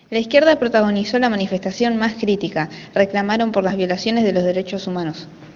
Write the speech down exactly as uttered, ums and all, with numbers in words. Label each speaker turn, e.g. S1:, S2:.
S1: La izquierda protagonizó la manifestación más crítica: reclamaron por las violaciones de los derechos humanos.